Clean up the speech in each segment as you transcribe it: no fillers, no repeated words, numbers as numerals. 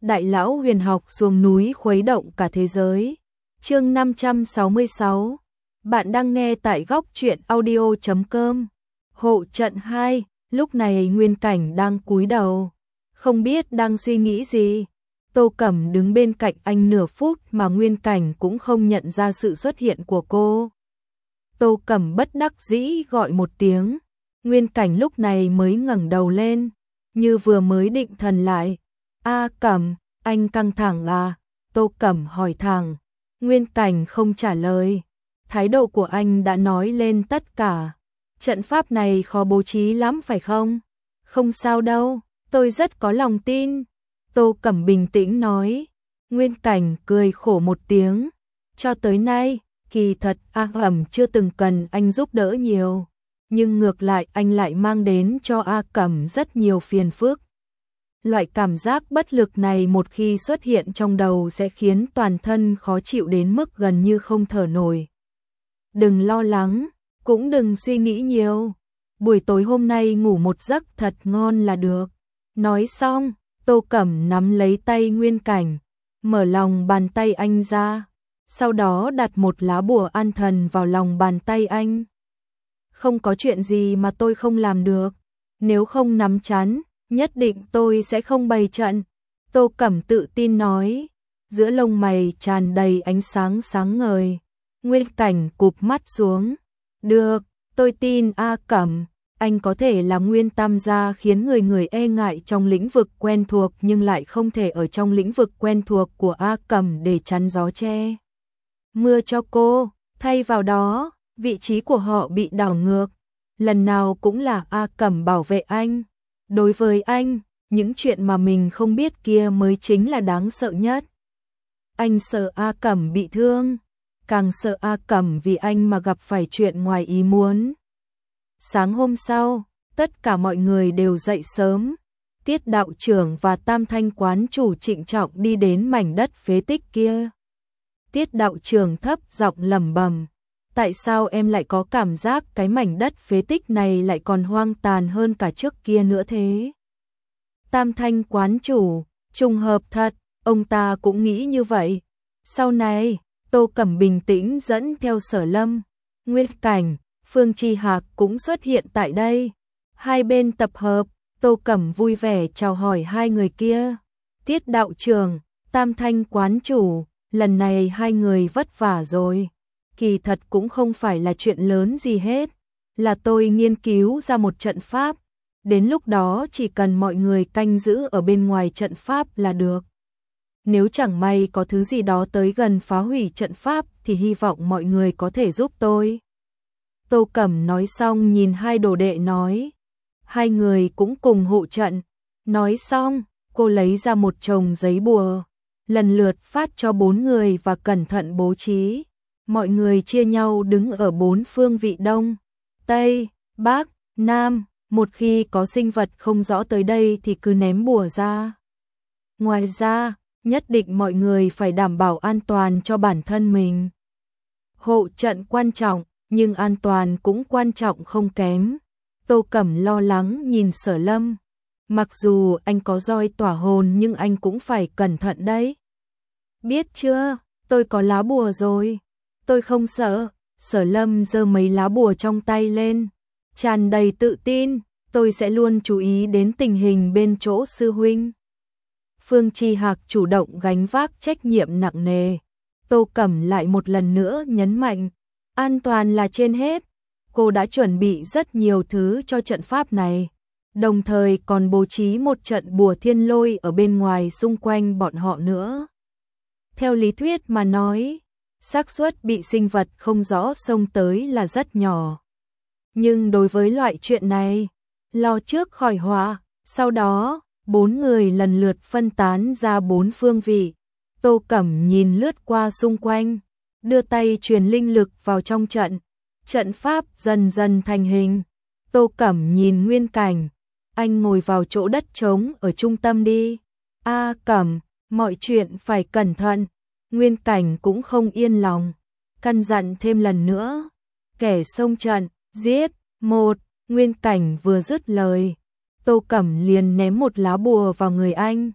Đại lão huyền học xuống núi khuấy động cả thế giới. Chương 566. Bạn đang nghe tại góc truyện audio.com. Hộ trận 2, lúc này Nguyên Cảnh đang cúi đầu, không biết đang suy nghĩ gì. Tô Cẩm đứng bên cạnh anh nửa phút mà Nguyên Cảnh cũng không nhận ra sự xuất hiện của cô. Tô Cẩm bất đắc dĩ gọi một tiếng. Nguyên Cảnh lúc này mới ngẩng đầu lên, như vừa mới định thần lại. A Cẩm, anh căng thẳng à? Tô Cẩm hỏi thẳng. Nguyên Cảnh không trả lời. Thái độ của anh đã nói lên tất cả. Trận pháp này khó bố trí lắm phải không? Không sao đâu, tôi rất có lòng tin. Tô Cẩm bình tĩnh nói. Nguyên Cảnh cười khổ một tiếng. Cho tới nay, kỳ thật A Cẩm chưa từng cần anh giúp đỡ nhiều. Nhưng ngược lại anh lại mang đến cho A Cẩm rất nhiều phiền phức. Loại cảm giác bất lực này một khi xuất hiện trong đầu sẽ khiến toàn thân khó chịu đến mức gần như không thở nổi. Đừng lo lắng, cũng đừng suy nghĩ nhiều. Buổi tối hôm nay ngủ một giấc thật ngon là được. Nói xong, Tô Cẩm nắm lấy tay Nguyên Cảnh, mở lòng bàn tay anh ra, sau đó đặt một lá bùa an thần vào lòng bàn tay anh. Không có chuyện gì mà tôi không làm được, nếu không nắm chắn, nhất định tôi sẽ không bày trận. Tô Cẩm tự tin nói, giữa lông mày tràn đầy ánh sáng sáng ngời. Nguyên Cảnh cụp mắt xuống. Được, tôi tin A Cẩm, anh có thể là Nguyên Tam gia khiến người e ngại trong lĩnh vực quen thuộc nhưng lại không thể ở trong lĩnh vực quen thuộc của A Cẩm để chắn gió che mưa cho cô, thay vào đó, vị trí của họ bị đảo ngược. Lần nào cũng là A Cẩm bảo vệ anh. Đối với anh, những chuyện mà mình không biết kia mới chính là đáng sợ nhất. Anh sợ A Cẩm bị thương, càng sợ A Cẩm vì anh mà gặp phải chuyện ngoài ý muốn. Sáng hôm sau, tất cả mọi người đều dậy sớm. Tiết đạo trưởng và Tam Thanh quán chủ trịnh trọng đi đến mảnh đất phế tích kia. Tiết đạo trưởng thấp giọng lẩm bẩm, tại sao em lại có cảm giác cái mảnh đất phế tích này lại còn hoang tàn hơn cả trước kia nữa thế? Tam Thanh quán chủ, trùng hợp thật, ông ta cũng nghĩ như vậy. Sau này, Tô Cẩm bình tĩnh dẫn theo Sở Lâm, Nguyên Cảnh, Phương Chi Hạc cũng xuất hiện tại đây. Hai bên tập hợp, Tô Cẩm vui vẻ chào hỏi hai người kia. Tiết đạo trưởng, Tam Thanh quán chủ, lần này hai người vất vả rồi. Kỳ thật cũng không phải là chuyện lớn gì hết, là tôi nghiên cứu ra một trận pháp. Đến lúc đó chỉ cần mọi người canh giữ ở bên ngoài trận pháp là được. Nếu chẳng may có thứ gì đó tới gần phá hủy trận pháp thì hy vọng mọi người có thể giúp tôi. Tô Cẩm nói xong nhìn hai đồ đệ nói. Hai người cũng cùng hộ trận. Nói xong, cô lấy ra một chồng giấy bùa, lần lượt phát cho 4 người và cẩn thận bố trí. Mọi người chia nhau đứng ở 4 phương vị đông, tây, bắc, nam. Một khi có sinh vật không rõ tới đây thì cứ ném bùa ra. Ngoài ra, nhất định mọi người phải đảm bảo an toàn cho bản thân mình. Hộ trận quan trọng, nhưng an toàn cũng quan trọng không kém. Tô Cẩm lo lắng nhìn Sở Lâm. Mặc dù anh có roi tỏa hồn nhưng anh cũng phải cẩn thận đấy. Biết chưa, tôi có lá bùa rồi. Tôi không sợ. Sở Lâm giơ mấy lá bùa trong tay lên, tràn đầy tự tin. Tôi sẽ luôn chú ý đến tình hình bên chỗ sư huynh. Phương Chi Hạc chủ động gánh vác trách nhiệm nặng nề. Tô Cẩm lại một lần nữa nhấn mạnh, an toàn là trên hết. Cô đã chuẩn bị rất nhiều thứ cho trận pháp này, đồng thời còn bố trí một trận bùa thiên lôi ở bên ngoài xung quanh bọn họ nữa. Theo lý thuyết mà nói, xác suất bị sinh vật không rõ xông tới là rất nhỏ. Nhưng đối với loại chuyện này, lo trước khỏi họa. Sau đó, 4 người lần lượt phân tán ra 4 phương vị. Tô Cẩm nhìn lướt qua xung quanh, đưa tay truyền linh lực vào trong trận. Trận pháp dần dần thành hình. Tô Cẩm nhìn Nguyên Cảnh, anh ngồi vào chỗ đất trống ở trung tâm đi. A Cẩm, mọi chuyện phải cẩn thận. Nguyên Cảnh cũng không yên lòng, căn dặn thêm lần nữa. Kẻ xông trận, giết. Một. Nguyên Cảnh vừa dứt lời, Tô Cẩm liền ném một lá bùa vào người anh.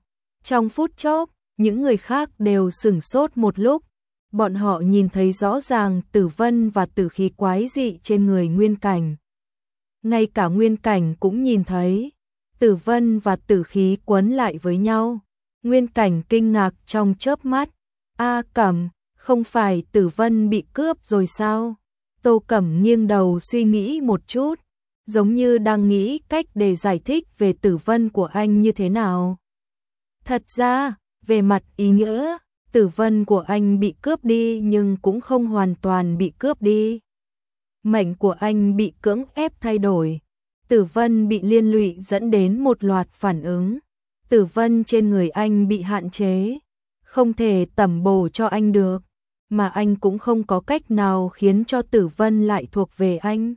Trong phút chốc, những người khác đều sửng sốt một lúc. Bọn họ nhìn thấy rõ ràng tử vân và tử khí quái dị trên người Nguyên Cảnh. Ngay cả Nguyên Cảnh cũng nhìn thấy. Tử vân và tử khí quấn lại với nhau. Nguyên Cảnh kinh ngạc trong chớp mắt. A Cẩm, không phải tử vân bị cướp rồi sao? Tô Cẩm nghiêng đầu suy nghĩ một chút, giống như đang nghĩ cách để giải thích về tử vân của anh như thế nào. Thật ra, về mặt ý nghĩa, tử vân của anh bị cướp đi nhưng cũng không hoàn toàn bị cướp đi. Mệnh của anh bị cưỡng ép thay đổi. Tử vân bị liên lụy dẫn đến một loạt phản ứng. Tử vân trên người anh bị hạn chế, không thể tẩm bổ cho anh được, mà anh cũng không có cách nào khiến cho tử vân lại thuộc về anh.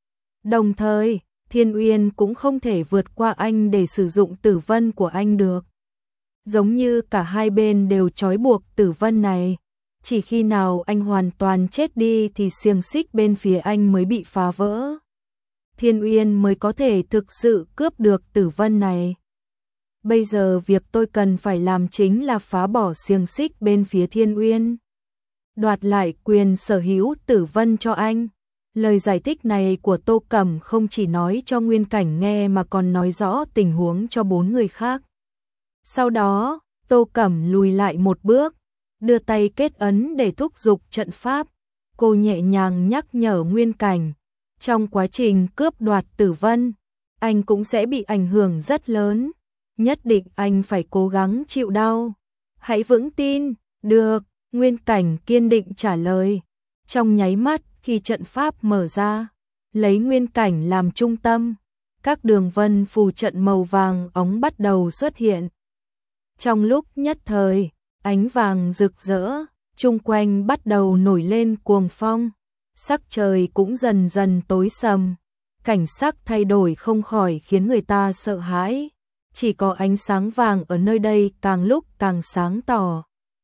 Đồng thời, Thiên Uyên cũng không thể vượt qua anh để sử dụng tử vân của anh được. Giống như cả hai bên đều trói buộc tử vân này, chỉ khi nào anh hoàn toàn chết đi thì xiềng xích bên phía anh mới bị phá vỡ. Thiên Uyên mới có thể thực sự cướp được tử vân này. Bây giờ việc tôi cần phải làm chính là phá bỏ xiềng xích bên phía Thiên Uyên, đoạt lại quyền sở hữu tử vân cho anh. Lời giải thích này của Tô Cẩm không chỉ nói cho Nguyên Cảnh nghe mà còn nói rõ tình huống cho 4 người khác. Sau đó, Tô Cẩm lùi lại một bước, đưa tay kết ấn để thúc giục trận pháp. Cô nhẹ nhàng nhắc nhở Nguyên Cảnh, trong quá trình cướp đoạt tử vân, anh cũng sẽ bị ảnh hưởng rất lớn. Nhất định anh phải cố gắng chịu đau. Hãy vững tin. Được, Nguyên Cảnh kiên định trả lời. Trong nháy mắt khi trận pháp mở ra, lấy Nguyên Cảnh làm trung tâm, các đường vân phù trận màu vàng óng bắt đầu xuất hiện. Trong lúc nhất thời, ánh vàng rực rỡ, chung quanh bắt đầu nổi lên cuồng phong, sắc trời cũng dần dần tối sầm, cảnh sắc thay đổi không khỏi khiến người ta sợ hãi. Chỉ có ánh sáng vàng ở nơi đây càng lúc càng sáng tỏ.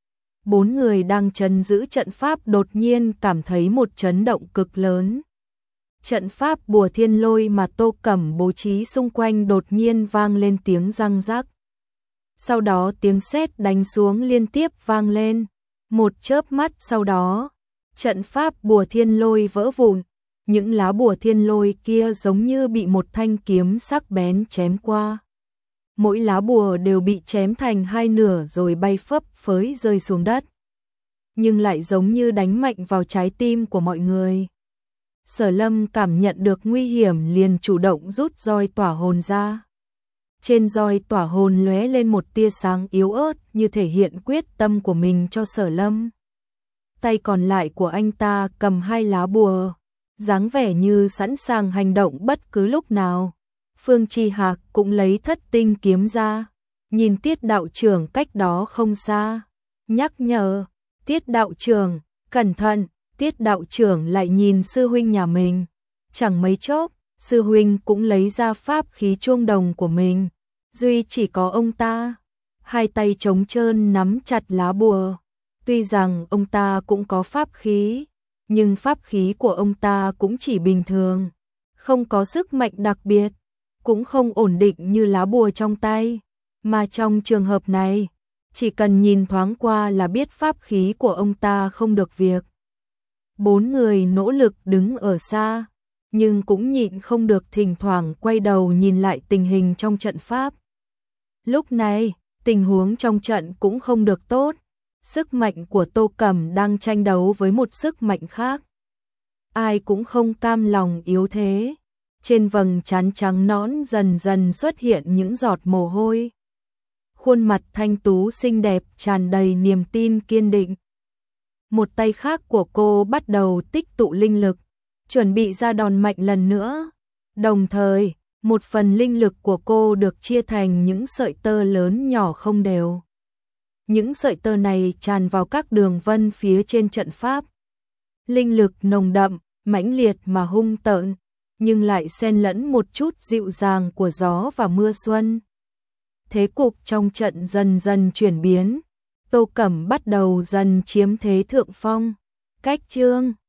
4 người đang trấn giữ trận pháp đột nhiên cảm thấy một chấn động cực lớn. Trận pháp bùa thiên lôi mà Tô Cẩm bố trí xung quanh đột nhiên vang lên tiếng răng rắc. Sau đó tiếng sét đánh xuống liên tiếp vang lên. Một chớp mắt sau đó, trận pháp bùa thiên lôi vỡ vụn. Những lá bùa thiên lôi kia giống như bị một thanh kiếm sắc bén chém qua. Mỗi lá bùa đều bị chém thành 2 nửa rồi bay phấp phới rơi xuống đất. Nhưng lại giống như đánh mạnh vào trái tim của mọi người. Sở Lâm cảm nhận được nguy hiểm liền chủ động rút roi tỏa hồn ra. Trên roi tỏa hồn lóe lên một tia sáng yếu ớt như thể hiện quyết tâm của mình cho Sở Lâm. Tay còn lại của anh ta cầm 2 lá bùa, dáng vẻ như sẵn sàng hành động bất cứ lúc nào. Phương Chi Hạc cũng lấy thất tinh kiếm ra, nhìn Tiết đạo trưởng cách đó không xa, nhắc nhở, Tiết đạo trưởng, cẩn thận. Tiết đạo trưởng lại nhìn sư huynh nhà mình, chẳng mấy chốc, sư huynh cũng lấy ra pháp khí chuông đồng của mình, duy chỉ có ông ta, 2 tay trống trơn nắm chặt lá bùa. Tuy rằng ông ta cũng có pháp khí, nhưng pháp khí của ông ta cũng chỉ bình thường, không có sức mạnh đặc biệt, cũng không ổn định như lá bùa trong tay, mà trong trường hợp này, chỉ cần nhìn thoáng qua là biết pháp khí của ông ta không được việc. 4 người nỗ lực đứng ở xa, nhưng cũng nhịn không được thỉnh thoảng quay đầu nhìn lại tình hình trong trận pháp. Lúc này, tình huống trong trận cũng không được tốt, sức mạnh của Tô Cẩm đang tranh đấu với một sức mạnh khác. Ai cũng không cam lòng yếu thế. Trên vầng trán trắng nõn dần dần xuất hiện những giọt mồ hôi. Khuôn mặt thanh tú xinh đẹp tràn đầy niềm tin kiên định. Một tay khác của cô bắt đầu tích tụ linh lực, chuẩn bị ra đòn mạnh lần nữa. Đồng thời, một phần linh lực của cô được chia thành những sợi tơ lớn nhỏ không đều. Những sợi tơ này tràn vào các đường vân phía trên trận pháp. Linh lực nồng đậm, mãnh liệt mà hung tợn, nhưng lại xen lẫn một chút dịu dàng của gió và mưa xuân. Thế cục trong trận dần dần chuyển biến, Tô Cẩm bắt đầu dần chiếm thế thượng phong. Cách chương